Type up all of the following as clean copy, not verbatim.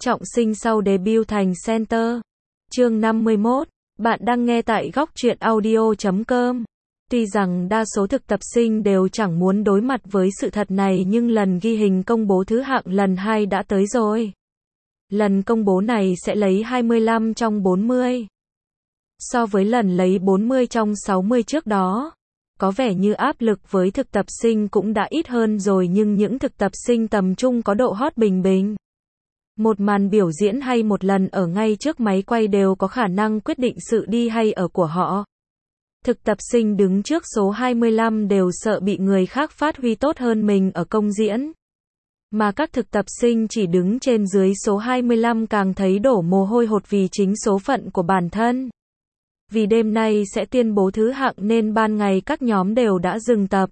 trọng sinh sau debut thành center. Chương 51. Bạn đang nghe tại góc truyện audio.com. Tuy rằng đa số thực tập sinh đều chẳng muốn đối mặt với sự thật này, nhưng lần ghi hình công bố thứ hạng lần 2 đã tới rồi. Lần công bố này sẽ lấy 25 trong 40. So với lần lấy 40 trong 60 trước đó, có vẻ như áp lực với thực tập sinh cũng đã ít hơn rồi, nhưng những thực tập sinh tầm trung có độ hot bình bình. Một màn biểu diễn hay một lần ở ngay trước máy quay đều có khả năng quyết định sự đi hay ở của họ. Thực tập sinh đứng trước số 25 đều sợ bị người khác phát huy tốt hơn mình ở công diễn. Mà các thực tập sinh chỉ đứng trên dưới số 25 càng thấy đổ mồ hôi hột vì chính số phận của bản thân. Vì đêm nay sẽ tuyên bố thứ hạng nên ban ngày các nhóm đều đã dừng tập.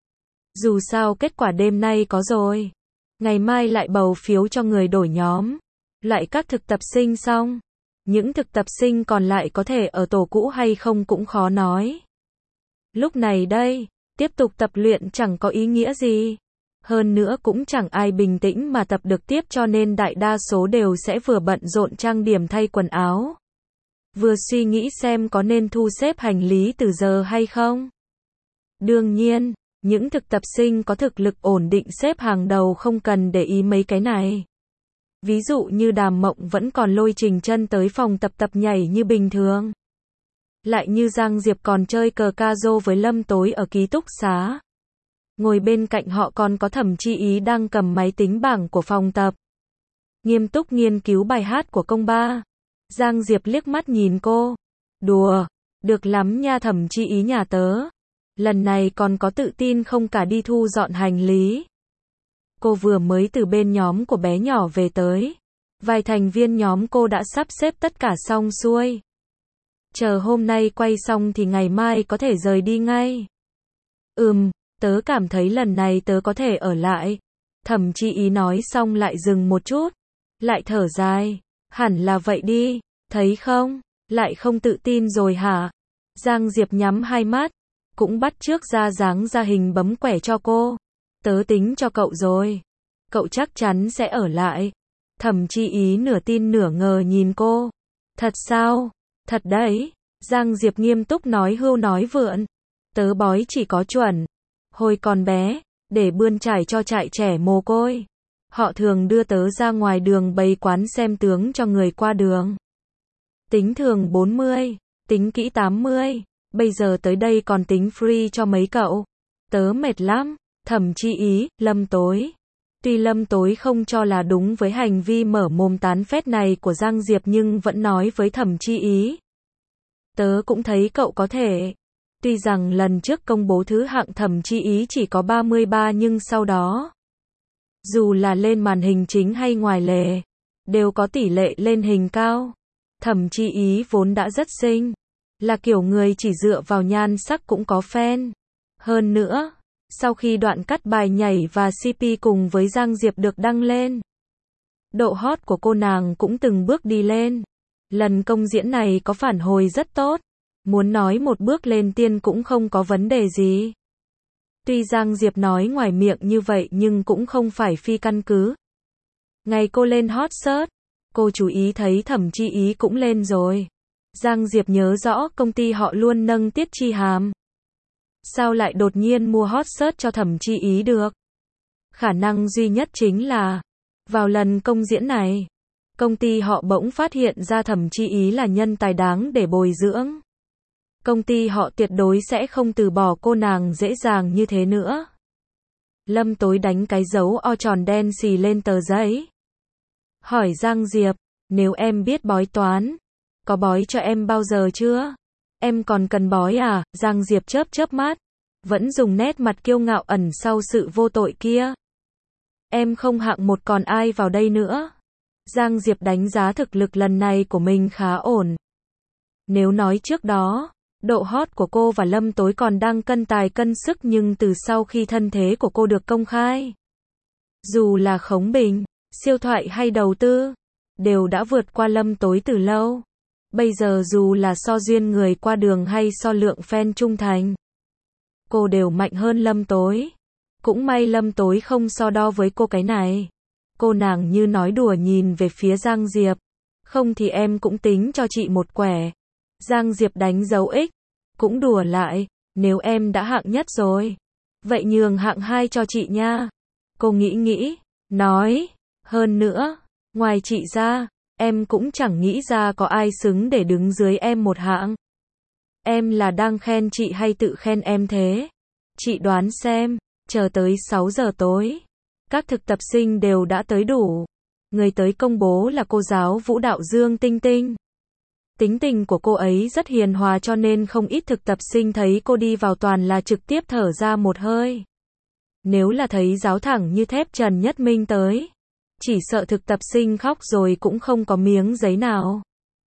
Dù sao kết quả đêm nay có rồi. Ngày mai lại bầu phiếu cho người đổi nhóm. Lại các thực tập sinh xong. Những thực tập sinh còn lại có thể ở tổ cũ hay không cũng khó nói. Lúc này đây, tiếp tục tập luyện chẳng có ý nghĩa gì. Hơn nữa cũng chẳng ai bình tĩnh mà tập được tiếp, cho nên đại đa số đều sẽ vừa bận rộn trang điểm thay quần áo, vừa suy nghĩ xem có nên thu xếp hành lý từ giờ hay không. Đương nhiên, những thực tập sinh có thực lực ổn định xếp hàng đầu không cần để ý mấy cái này. Ví dụ như Đàm Mộng vẫn còn lôi Trình Chân tới phòng tập nhảy như bình thường. Lại như Giang Diệp còn chơi cờ ca rô với Lâm Tối ở ký túc xá. Ngồi bên cạnh họ còn có Thẩm Chi Ý đang cầm máy tính bảng của phòng tập, nghiêm túc nghiên cứu bài hát của công ba. Giang Diệp liếc mắt nhìn cô. Đùa, được lắm nha Thẩm Chi Ý nhà tớ. Lần này còn có tự tin không cả đi thu dọn hành lý. Cô vừa mới từ bên nhóm của bé nhỏ về tới. Vài thành viên nhóm cô đã sắp xếp tất cả xong xuôi. Chờ hôm nay quay xong thì ngày mai có thể rời đi ngay. Tớ cảm thấy lần này tớ có thể ở lại. Thẩm Chi Ý nói xong lại dừng một chút. Lại thở dài. Hẳn là vậy đi, thấy không? Lại không tự tin rồi hả? Giang Diệp nhắm hai mắt, cũng bắt chước ra dáng ra hình bấm quẻ cho cô. Tớ tính cho cậu rồi. Cậu chắc chắn sẽ ở lại. Thẩm Chi Ý nửa tin nửa ngờ nhìn cô. Thật sao? Thật đấy. Giang Diệp nghiêm túc nói hưu nói vượn. Tớ bói chỉ có chuẩn. Hồi còn bé, để bươn trải cho trại trẻ mồ côi, họ thường đưa tớ ra ngoài đường bày quán xem tướng cho người qua đường. Tính thường 40, tính kỹ 80, bây giờ tới đây còn tính free cho mấy cậu. Tớ mệt lắm. Thẩm Chi Ý, Lâm Tối. Tuy Lâm Tối không cho là đúng với hành vi mở mồm tán phét này của Giang Diệp nhưng vẫn nói với Thẩm Chi Ý. Tớ cũng thấy cậu có thể. Tuy rằng lần trước công bố thứ hạng Thẩm Chi Ý chỉ có 33 nhưng sau đó, dù là lên màn hình chính hay ngoài lề, đều có tỷ lệ lên hình cao. Thẩm Chi Ý vốn đã rất xinh, là kiểu người chỉ dựa vào nhan sắc cũng có fan. Hơn nữa, sau khi đoạn cắt bài nhảy và CP cùng với Giang Diệp được đăng lên, độ hot của cô nàng cũng từng bước đi lên. Lần công diễn này có phản hồi rất tốt. Muốn nói một bước lên tiên cũng không có vấn đề gì. Tuy Giang Diệp nói ngoài miệng như vậy nhưng cũng không phải phi căn cứ. Ngày cô lên hot search, cô chú ý thấy Thẩm Chi Ý cũng lên rồi. Giang Diệp nhớ rõ công ty họ luôn nâng Tiết Chi Hàm. Sao lại đột nhiên mua hot search cho Thẩm Chi Ý được? Khả năng duy nhất chính là, vào lần công diễn này, công ty họ bỗng phát hiện ra Thẩm Chi Ý là nhân tài đáng để bồi dưỡng. Công ty họ tuyệt đối sẽ không từ bỏ cô nàng dễ dàng như thế nữa. Lâm Tối đánh cái dấu O tròn đen xì lên tờ giấy. Hỏi Giang Diệp, nếu em biết bói toán, có bói cho em bao giờ chưa? Em còn cần bói à? Giang Diệp chớp chớp mắt, vẫn dùng nét mặt kiêu ngạo ẩn sau sự vô tội kia. Em không hạng một còn ai vào đây nữa. Giang Diệp đánh giá thực lực lần này của mình khá ổn. Nếu nói trước đó, độ hot của cô và Lâm Tối còn đang cân tài cân sức, nhưng từ sau khi thân thế của cô được công khai, dù là Khống Bình, Siêu Thoại hay đầu tư, đều đã vượt qua Lâm Tối từ lâu. Bây giờ dù là so duyên người qua đường hay so lượng fan trung thành, cô đều mạnh hơn Lâm Tối. Cũng may Lâm Tối không so đo với cô cái này. Cô nàng như nói đùa nhìn về phía Giang Diệp. Không thì em cũng tính cho chị một quẻ. Giang Diệp đánh dấu X. Cũng đùa lại, nếu em đã hạng nhất rồi. Vậy nhường hạng 2 cho chị nha. Cô nghĩ, nói. Hơn nữa, ngoài chị ra, em cũng chẳng nghĩ ra có ai xứng để đứng dưới em một hạng. Em là đang khen chị hay tự khen em thế? Chị đoán xem, chờ tới 6 giờ tối. Các thực tập sinh đều đã tới đủ. Người tới công bố là cô giáo vũ đạo Dương Tinh Tinh. Tính tình của cô ấy rất hiền hòa cho nên không ít thực tập sinh thấy cô đi vào toàn là trực tiếp thở ra một hơi. Nếu là thấy giáo thẳng như thép Trần Nhất Minh tới, chỉ sợ thực tập sinh khóc rồi cũng không có miếng giấy nào.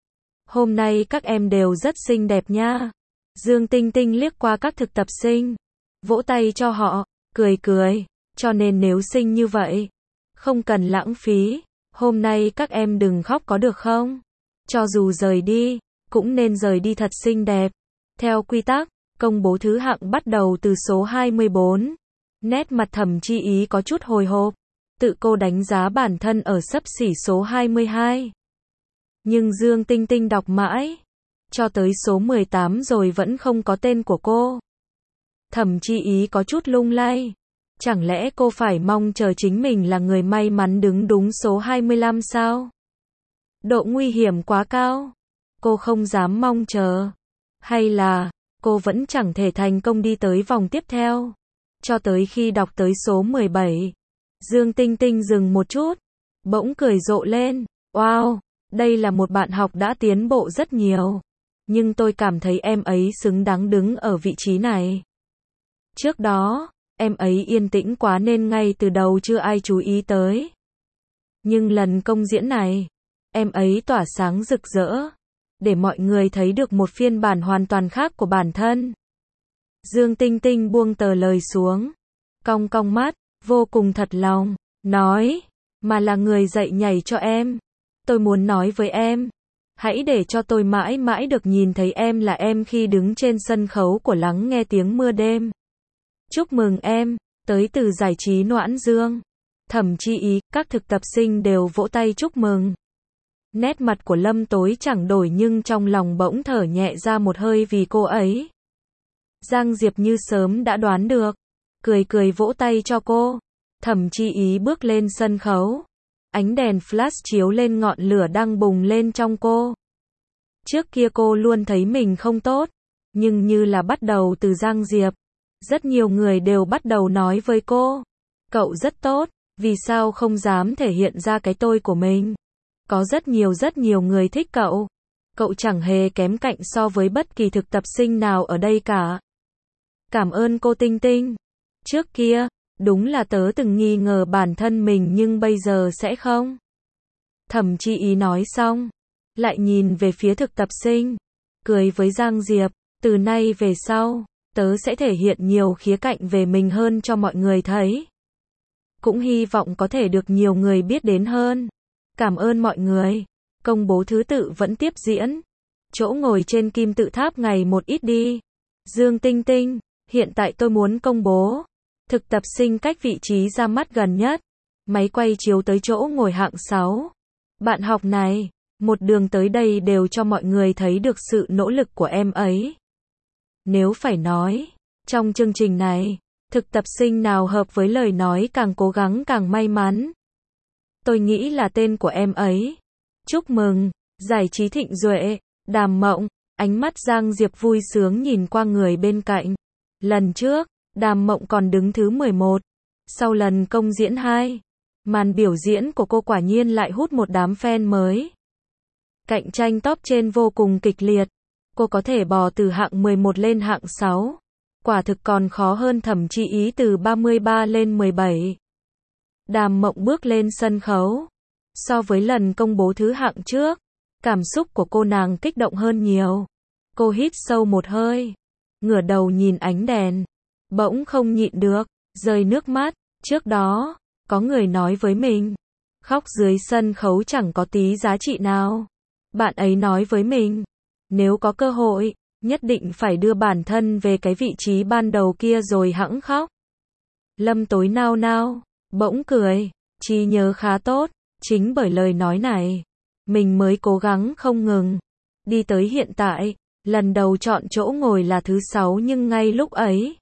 Hôm nay các em đều rất xinh đẹp nha. Dương Tinh Tinh liếc qua các thực tập sinh, vỗ tay cho họ, cười. Cho nên nếu xinh như vậy, không cần lãng phí. Hôm nay các em đừng khóc có được không? Cho dù rời đi, cũng nên rời đi thật xinh đẹp. Theo quy tắc, công bố thứ hạng bắt đầu từ số 24. Nét mặt Thẩm Chi Ý có chút hồi hộp. Tự cô đánh giá bản thân ở xấp xỉ số 22. Nhưng Dương Tinh Tinh đọc mãi, cho tới số 18 rồi vẫn không có tên của cô. Thẩm Chi Ý có chút lung lay. Chẳng lẽ cô phải mong chờ chính mình là người may mắn đứng đúng số 25 sao? Độ nguy hiểm quá cao. Cô không dám mong chờ. Hay là, cô vẫn chẳng thể thành công đi tới vòng tiếp theo. Cho tới khi đọc tới số 17. Dương Tinh Tinh dừng một chút. Bỗng cười rộ lên. Wow, đây là một bạn học đã tiến bộ rất nhiều. Nhưng tôi cảm thấy em ấy xứng đáng đứng ở vị trí này. Trước đó, em ấy yên tĩnh quá nên ngay từ đầu chưa ai chú ý tới. Nhưng lần công diễn này, em ấy tỏa sáng rực rỡ, để mọi người thấy được một phiên bản hoàn toàn khác của bản thân. Dương Tinh Tinh buông tờ lời xuống, cong cong mắt, vô cùng thật lòng, nói, mà là người dạy nhảy cho em. Tôi muốn nói với em, hãy để cho tôi mãi mãi được nhìn thấy em là em khi đứng trên sân khấu của Lắng Nghe Tiếng Mưa Đêm. Chúc mừng em, tới từ giải trí Noãn Dương. Thẩm Chi Ý, các thực tập sinh đều vỗ tay chúc mừng. Nét mặt của Lâm Tối chẳng đổi nhưng trong lòng bỗng thở nhẹ ra một hơi vì cô ấy. Giang Diệp như sớm đã đoán được, cười vỗ tay cho cô. Thẩm Chi Ý bước lên sân khấu. Ánh đèn flash chiếu lên ngọn lửa đang bùng lên trong cô. Trước kia cô luôn thấy mình không tốt, nhưng như là bắt đầu từ Giang Diệp, rất nhiều người đều bắt đầu nói với cô, cậu rất tốt, vì sao không dám thể hiện ra cái tôi của mình? Có rất nhiều người thích cậu. Cậu chẳng hề kém cạnh so với bất kỳ thực tập sinh nào ở đây cả. Cảm ơn cô Tinh Tinh. Trước kia, đúng là tớ từng nghi ngờ bản thân mình nhưng bây giờ sẽ không. Thẩm Chi Ý nói xong, lại nhìn về phía thực tập sinh, cười với Giang Diệp, từ nay về sau, tớ sẽ thể hiện nhiều khía cạnh về mình hơn cho mọi người thấy. Cũng hy vọng có thể được nhiều người biết đến hơn. Cảm ơn mọi người. Công bố thứ tự vẫn tiếp diễn. Chỗ ngồi trên kim tự tháp ngày một ít đi. Dương Tinh Tinh, hiện tại tôi muốn công bố. Thực tập sinh cách vị trí ra mắt gần nhất. Máy quay chiếu tới chỗ ngồi hạng 6. Bạn học này, một đường tới đây đều cho mọi người thấy được sự nỗ lực của em ấy. Nếu phải nói, trong chương trình này, thực tập sinh nào hợp với lời nói càng cố gắng càng may mắn. Tôi nghĩ là tên của em ấy. Chúc mừng, giải trí Thịnh Duệ, Đàm Mộng. Ánh mắt Giang Diệp vui sướng nhìn qua người bên cạnh. Lần trước, Đàm Mộng còn đứng thứ 11. Sau lần công diễn 2, màn biểu diễn của cô quả nhiên lại hút một đám fan mới. Cạnh tranh top trên vô cùng kịch liệt. Cô có thể bò từ hạng 11 lên hạng 6. Quả thực còn khó hơn Thẩm Chi Ý từ 33 lên 17. Đàm Mộng bước lên sân khấu. So với lần công bố thứ hạng trước, cảm xúc của cô nàng kích động hơn nhiều. Cô hít sâu một hơi, ngửa đầu nhìn ánh đèn, bỗng không nhịn được, rơi nước mắt. Trước đó, có người nói với mình, khóc dưới sân khấu chẳng có tí giá trị nào. Bạn ấy nói với mình, nếu có cơ hội, nhất định phải đưa bản thân về cái vị trí ban đầu kia rồi hẵng khóc. Lâm Tối nao nao, bỗng cười, Trí nhớ khá tốt, chính bởi lời nói này, mình mới cố gắng không ngừng. Đi tới hiện tại, lần đầu chọn chỗ ngồi là thứ 6 nhưng ngay lúc ấy,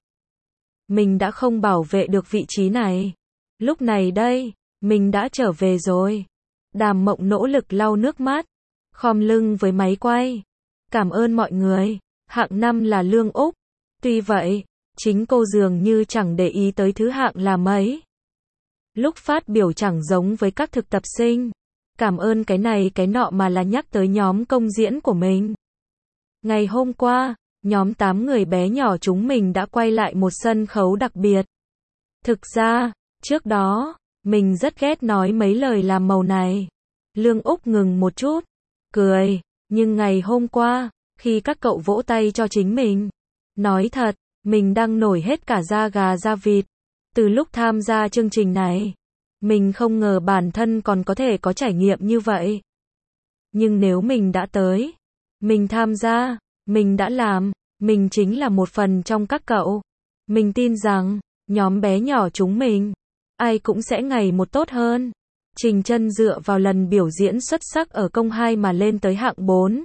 mình đã không bảo vệ được vị trí này. Lúc này đây, mình đã trở về rồi. Đàm Mộng nỗ lực lau nước mắt, khom lưng với máy quay. Cảm ơn mọi người. Hạng 5 là Lương Úc. Tuy vậy, chính cô dường như chẳng để ý tới thứ hạng là mấy. Lúc phát biểu chẳng giống với các thực tập sinh. Cảm ơn cái này cái nọ mà là nhắc tới nhóm công diễn của mình. Ngày hôm qua, nhóm 8 người bé nhỏ chúng mình đã quay lại một sân khấu đặc biệt. Thực ra, trước đó, mình rất ghét nói mấy lời làm màu này. Lương Úc ngừng một chút, cười, nhưng ngày hôm qua, khi các cậu vỗ tay cho chính mình, nói thật, mình đang nổi hết cả da gà da vịt. Từ lúc tham gia chương trình này, mình không ngờ bản thân còn có thể có trải nghiệm như vậy. Nhưng nếu mình đã tới, mình tham gia, mình đã làm, mình chính là một phần trong các cậu. Mình tin rằng, nhóm bé nhỏ chúng mình, ai cũng sẽ ngày một tốt hơn. Trình Chân dựa vào lần biểu diễn xuất sắc ở công 2 mà lên tới hạng 4.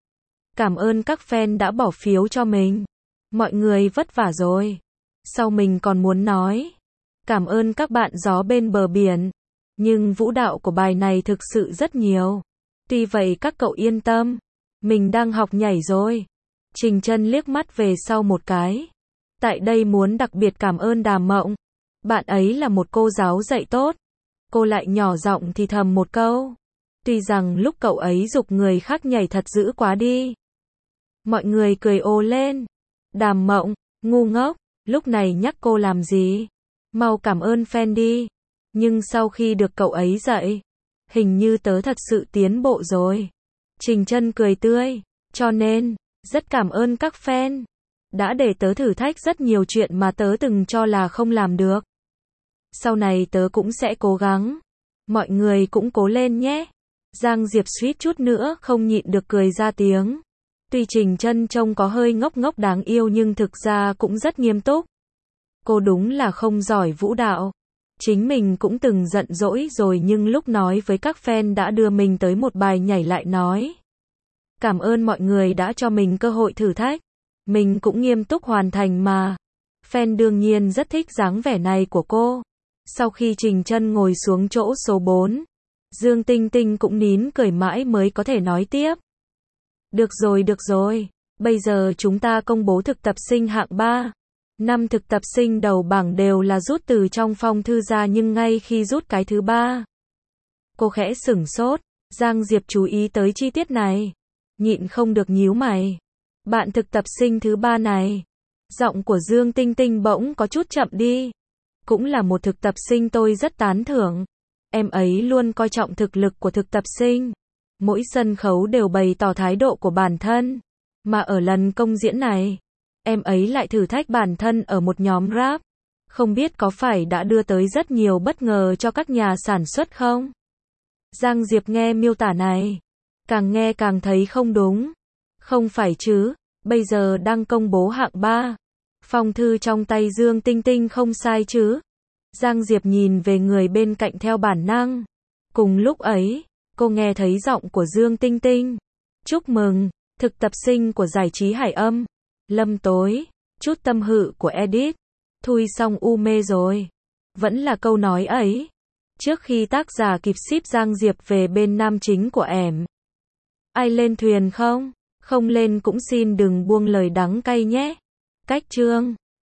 Cảm ơn các fan đã bỏ phiếu cho mình. Mọi người vất vả rồi. Sau mình còn muốn nói, cảm ơn các bạn gió bên bờ biển. Nhưng vũ đạo của bài này thực sự rất nhiều. Tuy vậy các cậu yên tâm, mình đang học nhảy rồi. Trình Chân liếc mắt về sau một cái. Tại đây muốn đặc biệt cảm ơn Đàm Mộng. Bạn ấy là một cô giáo dạy tốt. Cô lại nhỏ giọng thì thầm một câu. Tuy rằng lúc cậu ấy giục người khác nhảy thật dữ quá đi. Mọi người cười ồ lên. Đàm Mộng, ngu ngốc, lúc này nhắc cô làm gì? Mau cảm ơn fan đi. Nhưng sau khi được cậu ấy dạy, hình như tớ thật sự tiến bộ rồi. Trình Chân cười tươi, cho nên, rất cảm ơn các fan. Đã để tớ thử thách rất nhiều chuyện mà tớ từng cho là không làm được. Sau này tớ cũng sẽ cố gắng. Mọi người cũng cố lên nhé. Giang Diệp suýt chút nữa không nhịn được cười ra tiếng. Tuy Trình Chân trông có hơi ngốc ngốc đáng yêu nhưng thực ra cũng rất nghiêm túc. Cô đúng là không giỏi vũ đạo. Chính mình cũng từng giận dỗi rồi nhưng lúc nói với các fan đã đưa mình tới một bài nhảy lại nói. Cảm ơn mọi người đã cho mình cơ hội thử thách. Mình cũng nghiêm túc hoàn thành mà. Fan đương nhiên rất thích dáng vẻ này của cô. Sau khi Trình Chân ngồi xuống chỗ số 4, Dương Tinh Tinh cũng nín cười mãi mới có thể nói tiếp. Được rồi. Bây giờ chúng ta công bố thực tập sinh hạng 3. 5 thực tập sinh đầu bảng đều là rút từ trong phong thư ra nhưng ngay khi rút cái thứ 3, cô khẽ sửng sốt. Giang Diệp chú ý tới chi tiết này, nhịn không được nhíu mày. Bạn thực tập sinh thứ 3 này. Giọng của Dương Tinh Tinh bỗng có chút chậm đi. Cũng là một thực tập sinh tôi rất tán thưởng. Em ấy luôn coi trọng thực lực của thực tập sinh. Mỗi sân khấu đều bày tỏ thái độ của bản thân. Mà ở lần công diễn này, em ấy lại thử thách bản thân ở một nhóm rap. Không biết có phải đã đưa tới rất nhiều bất ngờ cho các nhà sản xuất không? Giang Diệp nghe miêu tả này, càng nghe càng thấy không đúng. Không phải chứ, bây giờ đang công bố hạng 3. Phong thư trong tay Dương Tinh Tinh không sai chứ? Giang Diệp nhìn về người bên cạnh theo bản năng. Cùng lúc ấy, cô nghe thấy giọng của Dương Tinh Tinh. Chúc mừng, thực tập sinh của giải trí Hải Âm. Lâm Tối, chút tâm hự của Edit. Thui xong u mê rồi. Vẫn là câu nói ấy. Trước khi tác giả kịp ship Giang Diệp về bên nam chính của ẻm. Ai lên thuyền không? Không lên cũng xin đừng buông lời đắng cay nhé. Cách chương